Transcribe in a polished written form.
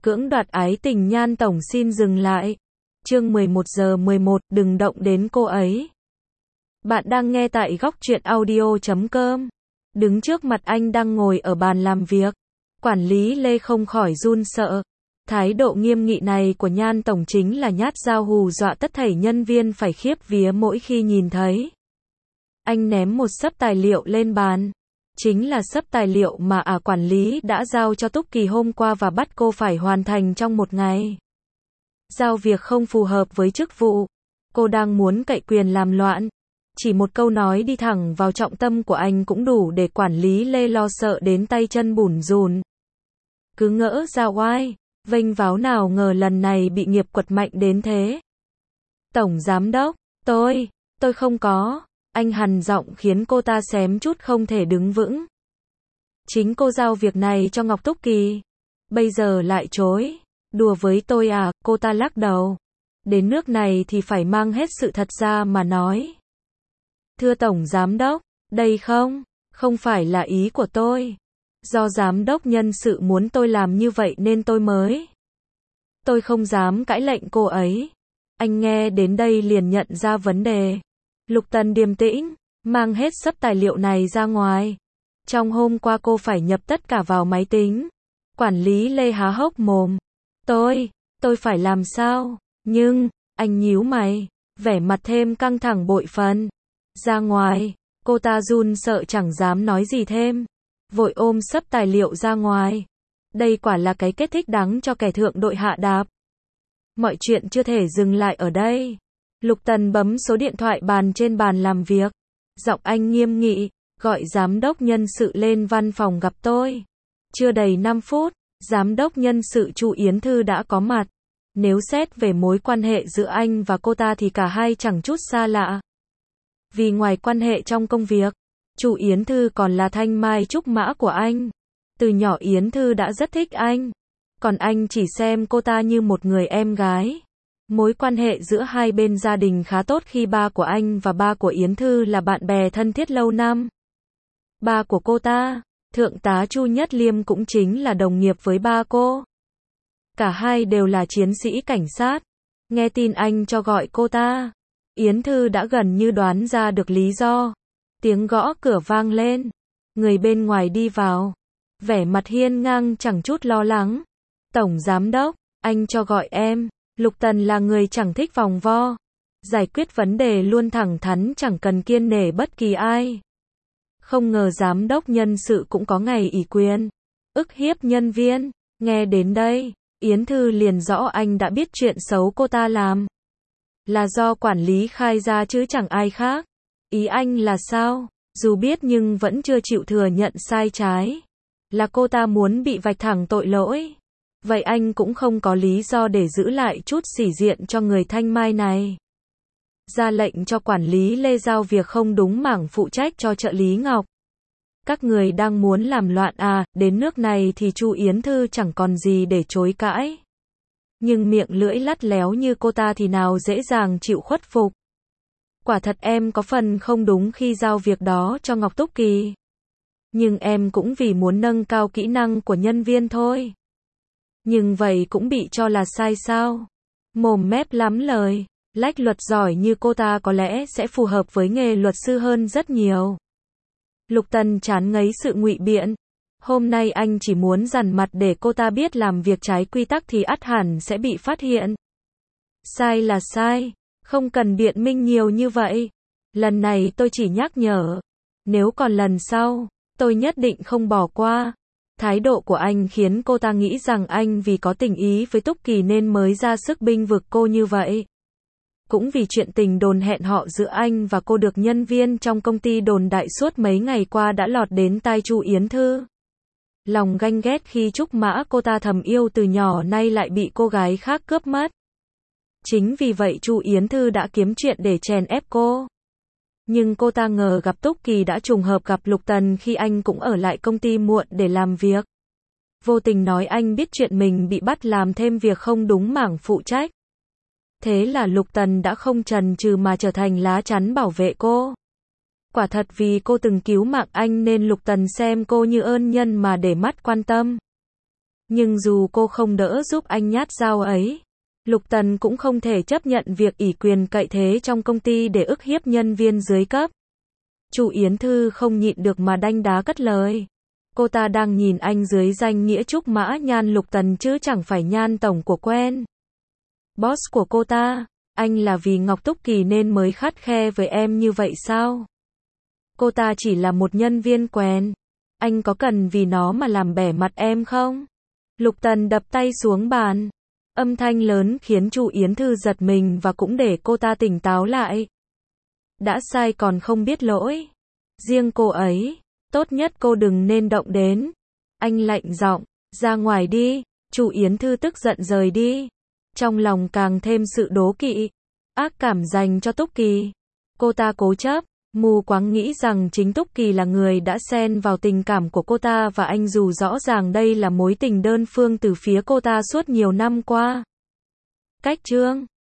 Cưỡng đoạt ái tình Nhan tổng xin dừng lại. Chương 11 giờ 11, đừng động đến cô ấy. Bạn đang nghe tại góc truyện audio.com. Đứng trước mặt anh đang ngồi ở bàn làm việc. Quản lý Lê không khỏi run sợ. Thái độ nghiêm nghị này của Nhan tổng chính là nhát dao hù dọa tất thảy nhân viên phải khiếp vía mỗi khi nhìn thấy. Anh ném một xấp tài liệu lên bàn. Chính là xấp tài liệu mà quản lý đã giao cho Túc Kỳ hôm qua và bắt cô phải hoàn thành trong một ngày. Giao việc không phù hợp với chức vụ. Cô đang muốn cậy quyền làm loạn. Chỉ một câu nói đi thẳng vào trọng tâm của anh cũng đủ để quản lý Lê lo sợ đến tay chân bủn rủn. Cứ ngỡ ra oai, vênh váo nào ngờ lần này bị nghiệp quật mạnh đến thế. Tổng giám đốc, tôi không có. Anh hằn giọng khiến cô ta xém chút không thể đứng vững. Chính cô giao việc này cho Ngọc Túc Kỳ. Bây giờ lại chối. Đùa với tôi à, cô ta lắc đầu. Đến nước này thì phải mang hết sự thật ra mà nói. Thưa Tổng Giám đốc, đây không phải là ý của tôi. Do Giám đốc nhân sự muốn tôi làm như vậy nên tôi mới. Tôi không dám cãi lệnh cô ấy. Anh nghe đến đây liền nhận ra vấn đề. Lục Tần điềm tĩnh, mang hết xấp tài liệu này ra ngoài. Trong hôm qua cô phải nhập tất cả vào máy tính. Quản lý Lê há hốc mồm. Tôi phải làm sao? Nhưng, anh nhíu mày, vẻ mặt thêm căng thẳng bội phần. Ra ngoài, cô ta run sợ chẳng dám nói gì thêm. Vội ôm xấp tài liệu ra ngoài. Đây quả là cái kết thích đáng cho kẻ thượng đội hạ đạp. Mọi chuyện chưa thể dừng lại ở đây. Lục Tần bấm số điện thoại bàn trên bàn làm việc. Giọng anh nghiêm nghị, gọi giám đốc nhân sự lên văn phòng gặp tôi. Chưa đầy 5 phút, giám đốc nhân sự Chu Yến Thư đã có mặt. Nếu xét về mối quan hệ giữa anh và cô ta thì cả hai chẳng chút xa lạ. Vì ngoài quan hệ trong công việc, Chu Yến Thư còn là thanh mai trúc mã của anh. Từ nhỏ Yến Thư đã rất thích anh. Còn anh chỉ xem cô ta như một người em gái. Mối quan hệ giữa hai bên gia đình khá tốt khi ba của anh và ba của Yến Thư là bạn bè thân thiết lâu năm. Ba của cô ta, Thượng tá Chu Nhất Liêm cũng chính là đồng nghiệp với ba cô. Cả hai đều là chiến sĩ cảnh sát. Nghe tin anh cho gọi cô ta, Yến Thư đã gần như đoán ra được lý do. Tiếng gõ cửa vang lên. Người bên ngoài đi vào. Vẻ mặt hiên ngang chẳng chút lo lắng. Tổng giám đốc, anh cho gọi em. Lục Tần là người chẳng thích vòng vo. Giải quyết vấn đề luôn thẳng thắn chẳng cần kiêng nể bất kỳ ai. Không ngờ giám đốc nhân sự cũng có ngày ỷ quyền. Ức hiếp nhân viên. Nghe đến đây, Yến Thư liền rõ anh đã biết chuyện xấu cô ta làm. Là do quản lý khai ra chứ chẳng ai khác. Ý anh là sao? Dù biết nhưng vẫn chưa chịu thừa nhận sai trái. Là cô ta muốn bị vạch thẳng tội lỗi. Vậy anh cũng không có lý do để giữ lại chút sĩ diện cho người thanh mai này. Ra lệnh cho quản lý Lê giao việc không đúng mảng phụ trách cho trợ lý Ngọc. Các người đang muốn làm loạn à, đến nước này thì Chu Yến Thư chẳng còn gì để chối cãi. Nhưng miệng lưỡi lắt léo như cô ta thì nào dễ dàng chịu khuất phục. Quả thật em có phần không đúng khi giao việc đó cho Ngọc Túc Kỳ. Nhưng em cũng vì muốn nâng cao kỹ năng của nhân viên thôi. Nhưng vậy cũng bị cho là sai sao? Mồm mép lắm lời, lách luật giỏi như cô ta có lẽ sẽ phù hợp với nghề luật sư hơn rất nhiều. Lục Tần chán ngấy sự ngụy biện. Hôm nay anh chỉ muốn dằn mặt để cô ta biết làm việc trái quy tắc thì ắt hẳn sẽ bị phát hiện. Sai là sai, không cần biện minh nhiều như vậy. Lần này tôi chỉ nhắc nhở. Nếu còn lần sau, tôi nhất định không bỏ qua. Thái độ của anh khiến cô ta nghĩ rằng anh vì có tình ý với Túc Kỳ nên mới ra sức bênh vực cô như vậy. Cũng vì chuyện tình đồn hẹn họ giữa anh và cô được nhân viên trong công ty đồn đại suốt mấy ngày qua đã lọt đến tai Chu Yến Thư. Lòng ganh ghét khi Trúc Mã cô ta thầm yêu từ nhỏ nay lại bị cô gái khác cướp mất. Chính vì vậy Chu Yến Thư đã kiếm chuyện để chèn ép cô. Nhưng cô ta ngờ gặp Túc Kỳ đã trùng hợp gặp Lục Tần khi anh cũng ở lại công ty muộn để làm việc. Vô tình nói anh biết chuyện mình bị bắt làm thêm việc không đúng mảng phụ trách. Thế là Lục Tần đã không chần chừ mà trở thành lá chắn bảo vệ cô. Quả thật vì cô từng cứu mạng anh nên Lục Tần xem cô như ơn nhân mà để mắt quan tâm. Nhưng dù cô không đỡ giúp anh nhát dao ấy, Lục Tần cũng không thể chấp nhận việc ỷ quyền cậy thế trong công ty để ức hiếp nhân viên dưới cấp. Chu Yến Thư không nhịn được mà đanh đá cất lời. Cô ta đang nhìn anh dưới danh nghĩa Trúc Mã Nhan Lục Tần chứ chẳng phải Nhan tổng của quen. Boss của cô ta, anh là vì Ngọc Túc Kỳ nên mới khắt khe với em như vậy sao? Cô ta chỉ là một nhân viên quen. Anh có cần vì nó mà làm bẻ mặt em không? Lục Tần đập tay xuống bàn. Âm thanh lớn khiến Chu Yến Thư giật mình và cũng để cô ta tỉnh táo lại. Đã sai còn không biết lỗi. Riêng cô ấy, tốt nhất cô đừng nên động đến. Anh lạnh giọng, ra ngoài đi. Chu Yến Thư tức giận rời đi. Trong lòng càng thêm sự đố kỵ, ác cảm dành cho Túc Kỳ. Cô ta cố chấp, mù quáng nghĩ rằng chính Túc Kỳ là người đã xen vào tình cảm của cô ta và anh dù rõ ràng đây là mối tình đơn phương từ phía cô ta suốt nhiều năm qua. Cách chương